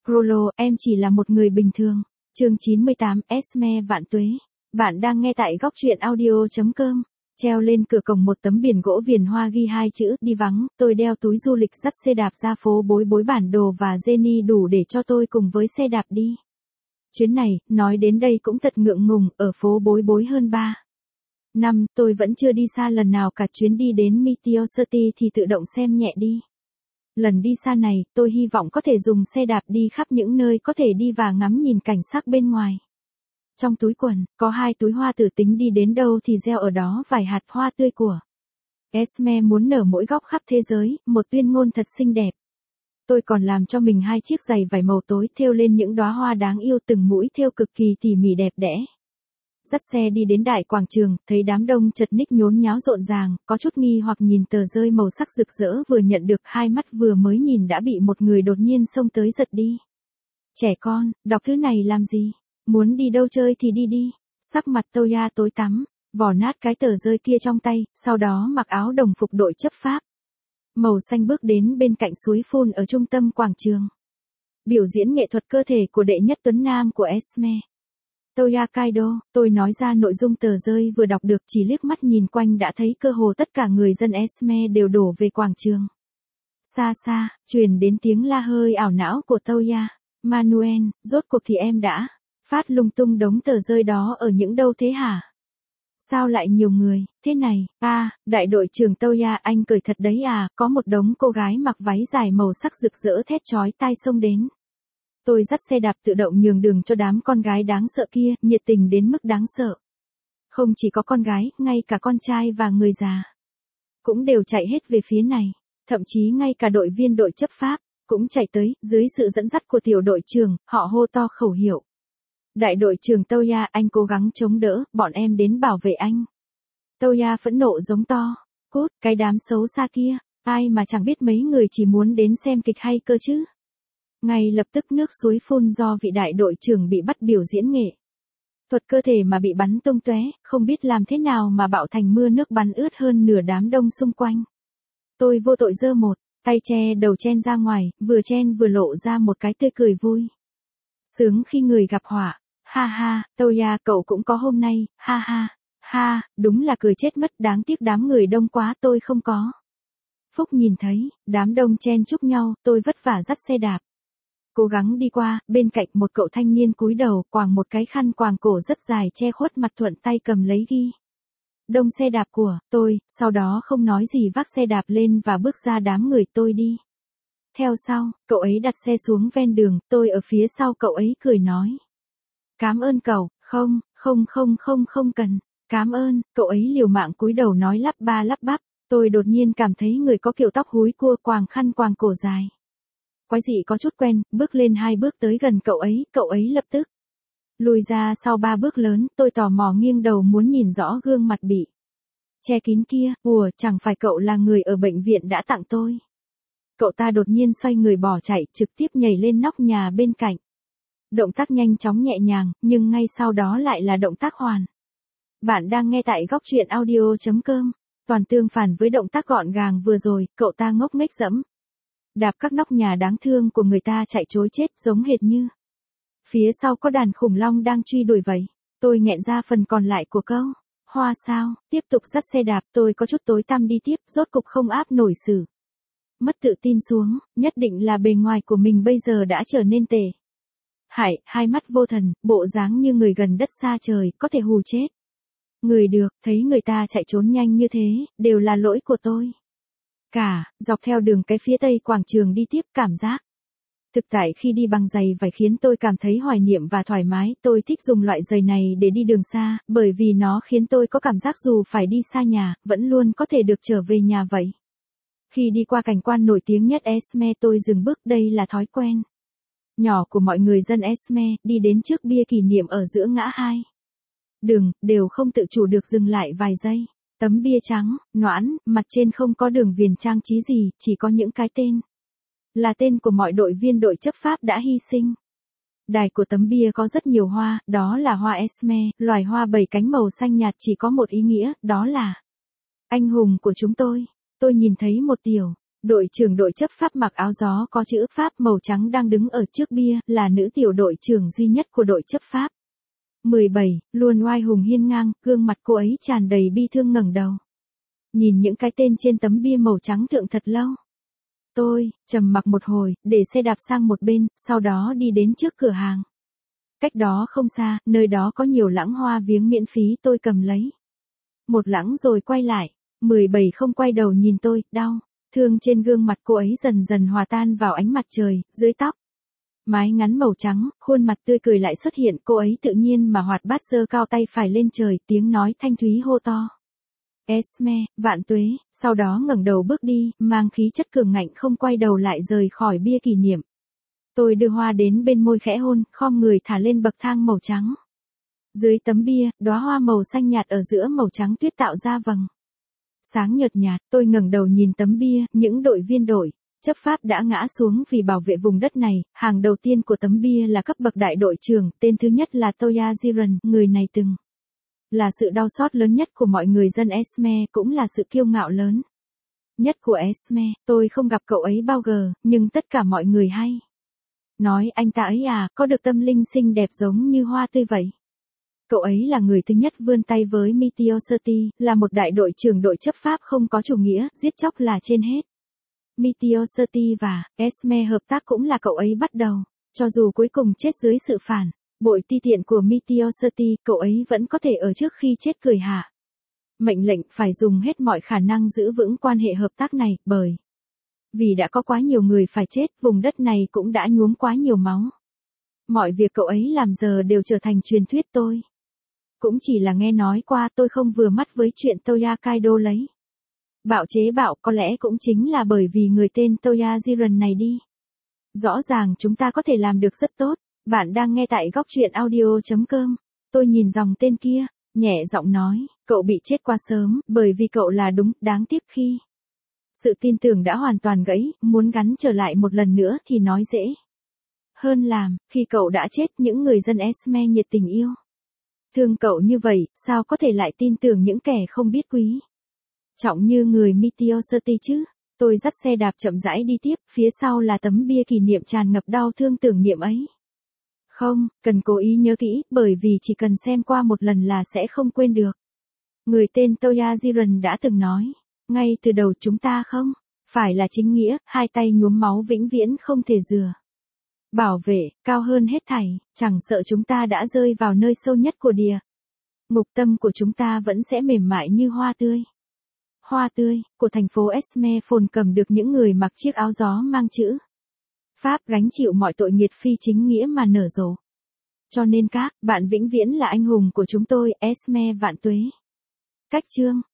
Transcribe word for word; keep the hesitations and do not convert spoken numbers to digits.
Prolo, em chỉ là một người bình thường. Chương chín mươi tám, Esme vạn tuế. Bạn đang nghe tại góc truyện audio chấm com. Treo lên cửa cổng một tấm biển gỗ viền hoa ghi hai chữ đi vắng, tôi đeo túi du lịch dắt xe đạp ra phố bối bối bản đồ và Jenny đủ để cho tôi cùng với xe đạp đi. Chuyến này, nói đến đây cũng thật ngượng ngùng, ở phố bối bối hơn ba năm, tôi vẫn chưa đi xa lần nào cả. Chuyến đi đến Meteor City thì tự động xem nhẹ đi. Lần đi xa này, tôi hy vọng có thể dùng xe đạp đi khắp những nơi có thể đi và ngắm nhìn cảnh sắc bên ngoài. Trong túi quần, có hai túi hoa tử tính đi đến đâu thì gieo ở đó vài hạt hoa tươi của Esme muốn nở mỗi góc khắp thế giới, một tuyên ngôn thật xinh đẹp. Tôi còn làm cho mình hai chiếc giày vải màu tối thêu lên những đóa hoa đáng yêu, từng mũi thêu cực kỳ tỉ mỉ đẹp đẽ. Dắt xe đi đến đại quảng trường, thấy đám đông chật ních nhốn nháo rộn ràng, có chút nghi hoặc nhìn tờ rơi màu sắc rực rỡ vừa nhận được, hai mắt vừa mới nhìn đã bị một người đột nhiên xông tới giật đi. Trẻ con, đọc thứ này làm gì? Muốn đi đâu chơi thì đi đi. Sắc mặt Toya tối tăm, vò nát cái tờ rơi kia trong tay, sau đó mặc áo đồng phục đội chấp pháp màu xanh bước đến bên cạnh suối phun ở trung tâm quảng trường. Biểu diễn nghệ thuật cơ thể của đệ nhất tuấn nam của Esme. Toya Kaido, tôi nói ra nội dung tờ rơi vừa đọc được, chỉ liếc mắt nhìn quanh đã thấy cơ hồ tất cả người dân Esme đều đổ về quảng trường. Xa xa, truyền đến tiếng la hơi ảo não của Toya. Manuel, rốt cuộc thì em đã phát lung tung đống tờ rơi đó ở những đâu thế hả? Sao lại nhiều người, thế này? À, đại đội trưởng Toya, anh cười thật đấy à, có một đống cô gái mặc váy dài màu sắc rực rỡ thét chói tai xông đến. Tôi dắt xe đạp tự động nhường đường cho đám con gái đáng sợ kia, nhiệt tình đến mức đáng sợ. Không chỉ có con gái, ngay cả con trai và người già cũng đều chạy hết về phía này. Thậm chí ngay cả đội viên đội chấp pháp cũng chạy tới, dưới sự dẫn dắt của tiểu đội trưởng, họ hô to khẩu hiệu. Đại đội trưởng Toya, anh cố gắng chống đỡ, bọn em đến bảo vệ anh. Toya phẫn nộ giống to. Cút, cái đám xấu xa kia, ai mà chẳng biết mấy người chỉ muốn đến xem kịch hay cơ chứ. Ngay lập tức nước suối phun do vị đại đội trưởng bị bắt biểu diễn nghệ thuật cơ thể mà bị bắn tung tóe, không biết làm thế nào mà bạo thành mưa nước bắn ướt hơn nửa đám đông xung quanh. Tôi vô tội giơ một tay che đầu chen ra ngoài, vừa chen vừa lộ ra một cái tươi cười vui. Sướng khi người gặp họa. Ha ha, Toya cậu cũng có hôm nay, ha ha, ha, đúng là cười chết mất, đáng tiếc đám người đông quá tôi không có phúc nhìn thấy. Đám đông chen chúc nhau, tôi vất vả dắt xe đạp cố gắng đi qua, bên cạnh một cậu thanh niên cúi đầu, quàng một cái khăn quàng cổ rất dài che khuất mặt, thuận tay cầm lấy ghi đông xe đạp của tôi, sau đó không nói gì vác xe đạp lên và bước ra đám người. Tôi đi theo sau, cậu ấy đặt xe xuống ven đường, tôi ở phía sau cậu ấy cười nói. Cám ơn cậu, không, không không không không cần, cám ơn, cậu ấy liều mạng cúi đầu nói lắp ba lắp bắp. Tôi đột nhiên cảm thấy người có kiểu tóc húi cua quàng khăn quàng cổ dài quái dị có chút quen, bước lên hai bước tới gần cậu ấy, cậu ấy lập tức lùi ra sau ba bước lớn. Tôi tò mò nghiêng đầu muốn nhìn rõ gương mặt bị che kín kia. Ủa, chẳng phải cậu là người ở bệnh viện đã tặng tôi? Cậu ta đột nhiên xoay người bỏ chạy, trực tiếp nhảy lên nóc nhà bên cạnh. Động tác nhanh chóng nhẹ nhàng, nhưng ngay sau đó lại là động tác hoàn. Bạn đang nghe tại góc truyện audio chấm com. Toàn tương phản với động tác gọn gàng vừa rồi, cậu ta ngốc nghếch dẫm đạp các nóc nhà đáng thương của người ta chạy trối chết, giống hệt như phía sau có đàn khủng long đang truy đuổi vậy. Tôi nghẹn ra phần còn lại của câu hoa sao. Tiếp tục dắt xe đạp, tôi có chút tối tăm đi tiếp, rốt cục không áp nổi sự mất tự tin xuống, nhất định là bề ngoài của mình bây giờ đã trở nên tệ hại, hai mắt vô thần, bộ dáng như người gần đất xa trời, có thể hù chết người được. Thấy người ta chạy trốn nhanh như thế, đều là lỗi của tôi cả. Dọc theo đường cái phía tây quảng trường đi tiếp, cảm giác thực tại khi đi bằng giày vải khiến tôi cảm thấy hoài niệm và thoải mái. Tôi thích dùng loại giày này để đi đường xa, bởi vì nó khiến tôi có cảm giác dù phải đi xa nhà, vẫn luôn có thể được trở về nhà vậy. Khi đi qua cảnh quan nổi tiếng nhất Esme, tôi dừng bước, đây là thói quen nhỏ của mọi người dân Esme, đi đến trước bia kỷ niệm ở giữa ngã hai đường, đều không tự chủ được dừng lại vài giây. Tấm bia trắng, noãn, mặt trên không có đường viền trang trí gì, chỉ có những cái tên. Là tên của mọi đội viên đội chấp pháp đã hy sinh. Đài của tấm bia có rất nhiều hoa, đó là hoa Esme, loài hoa bảy cánh màu xanh nhạt chỉ có một ý nghĩa, đó là anh hùng của chúng tôi. Tôi nhìn thấy một tiểu Đội trưởng đội chấp pháp mặc áo gió có chữ Pháp màu trắng đang đứng ở trước bia, là nữ tiểu đội trưởng duy nhất của đội chấp pháp. mười bảy, luôn oai hùng hiên ngang, gương mặt cô ấy tràn đầy bi thương ngẩng đầu. Nhìn những cái tên trên tấm bia màu trắng thượng thật lâu. Tôi, trầm mặc một hồi, để xe đạp sang một bên, sau đó đi đến trước cửa hàng. Cách đó không xa, nơi đó có nhiều lẵng hoa viếng miễn phí, tôi cầm lấy. Một lẵng rồi quay lại. mười bảy không quay đầu nhìn tôi, đau. Thương trên gương mặt cô ấy dần dần hòa tan vào ánh mặt trời, dưới tóc. Mái ngắn màu trắng, khuôn mặt tươi cười lại xuất hiện, cô ấy tự nhiên mà hoạt bát giơ cao tay phải lên trời, tiếng nói thanh thúy hô to. Esme, vạn tuế, sau đó ngẩng đầu bước đi, mang khí chất cường ngạnh không quay đầu lại rời khỏi bia kỷ niệm. Tôi đưa hoa đến bên môi khẽ hôn, khom người thả lên bậc thang màu trắng. Dưới tấm bia, đóa hoa màu xanh nhạt ở giữa màu trắng tuyết tạo ra vầng sáng nhợt nhạt, tôi ngẩng đầu nhìn tấm bia, những đội viên đội chấp pháp đã ngã xuống vì bảo vệ vùng đất này, hàng đầu tiên của tấm bia là cấp bậc đại đội trưởng, tên thứ nhất là Toya Jiren, người này từng là sự đau xót lớn nhất của mọi người dân Esme, cũng là sự kiêu ngạo lớn nhất của Esme. Tôi không gặp cậu ấy bao giờ, nhưng tất cả mọi người hay nói anh ta ấy à, có được tâm linh xinh đẹp giống như hoa tươi vậy. Cậu ấy là người thứ nhất vươn tay với Meteosity, là một đại đội trưởng đội chấp pháp không có chủ nghĩa, giết chóc là trên hết. Meteosity và Esme hợp tác cũng là cậu ấy bắt đầu, cho dù cuối cùng chết dưới sự phản bội ti tiện của Meteosity, cậu ấy vẫn có thể ở trước khi chết cười hạ mệnh lệnh phải dùng hết mọi khả năng giữ vững quan hệ hợp tác này, bởi vì đã có quá nhiều người phải chết, vùng đất này cũng đã nhuốm quá nhiều máu. Mọi việc cậu ấy làm giờ đều trở thành truyền thuyết, tôi cũng chỉ là nghe nói qua, tôi không vừa mắt với chuyện Toya Kaido lấy bạo chế bạo, có lẽ cũng chính là bởi vì người tên Toya Jiren này đi. Rõ ràng chúng ta có thể làm được rất tốt. Bạn đang nghe tại góc truyện audio chấm com. Tôi nhìn dòng tên kia, nhẹ giọng nói, cậu bị chết quá sớm, bởi vì cậu là đúng, đáng tiếc khi sự tin tưởng đã hoàn toàn gãy, muốn gắn trở lại một lần nữa thì nói dễ hơn làm, khi cậu đã chết những người dân Esme nhiệt tình yêu thương cậu như vậy, sao có thể lại tin tưởng những kẻ không biết quý trọng như người Meteosity chứ. Tôi dắt xe đạp chậm rãi đi tiếp, phía sau là tấm bia kỷ niệm tràn ngập đau thương tưởng niệm ấy. Không, cần cố ý nhớ kỹ, bởi vì chỉ cần xem qua một lần là sẽ không quên được. Người tên Toya Jiren đã từng nói, ngay từ đầu chúng ta không phải là chính nghĩa, hai tay nhuốm máu vĩnh viễn không thể dừa bảo vệ, cao hơn hết thảy, chẳng sợ chúng ta đã rơi vào nơi sâu nhất của địa ngục, tâm của chúng ta vẫn sẽ mềm mại như hoa tươi. Hoa tươi của thành phố Esme phồn cầm được những người mặc chiếc áo gió mang chữ Pháp gánh chịu mọi tội nghiệt phi chính nghĩa mà nở rộ. Cho nên các bạn vĩnh viễn là anh hùng của chúng tôi, Esme vạn tuế. Cách chương